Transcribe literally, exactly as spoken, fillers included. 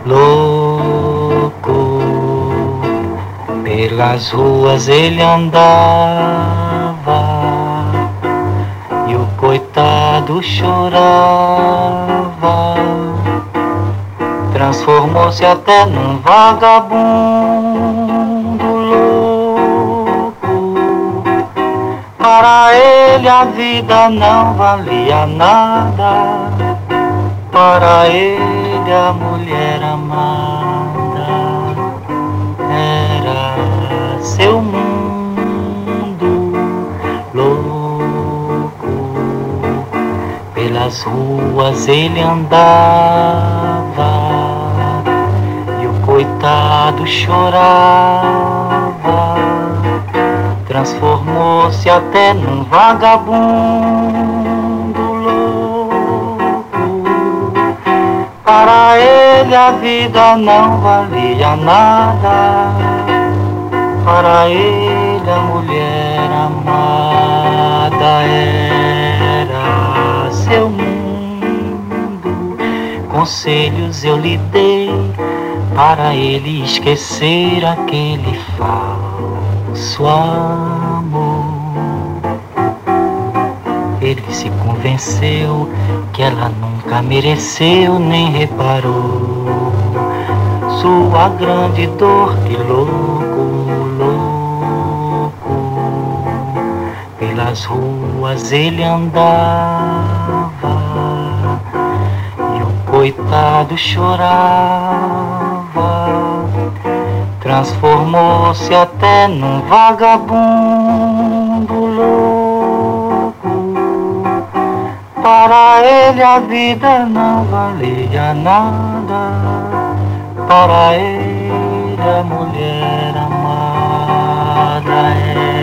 louco. Pelas ruas ele andava e o coitado chorava. Transformou-se até num vagabundo louco. Para ele a vida não valia nada. Para ele a mulher amada era seu mundo louco. Pelas ruas ele andava e o coitado chorava. Transformou-se até num vagabundo louco. Para ele a vida não valia nada. Para ele a mulher amada era seu mundo. Conselhos eu lhe dei para ele esquecer aquele falso amor. Ele se convenceu que ela nunca mereceu nem reparou sua grande dor de louco, louco. Pelas ruas ele andava e o coitado chorava. Transformou-se até num vagabundo louco. Para ele a vida não valia nada. Para ele a mulher amada é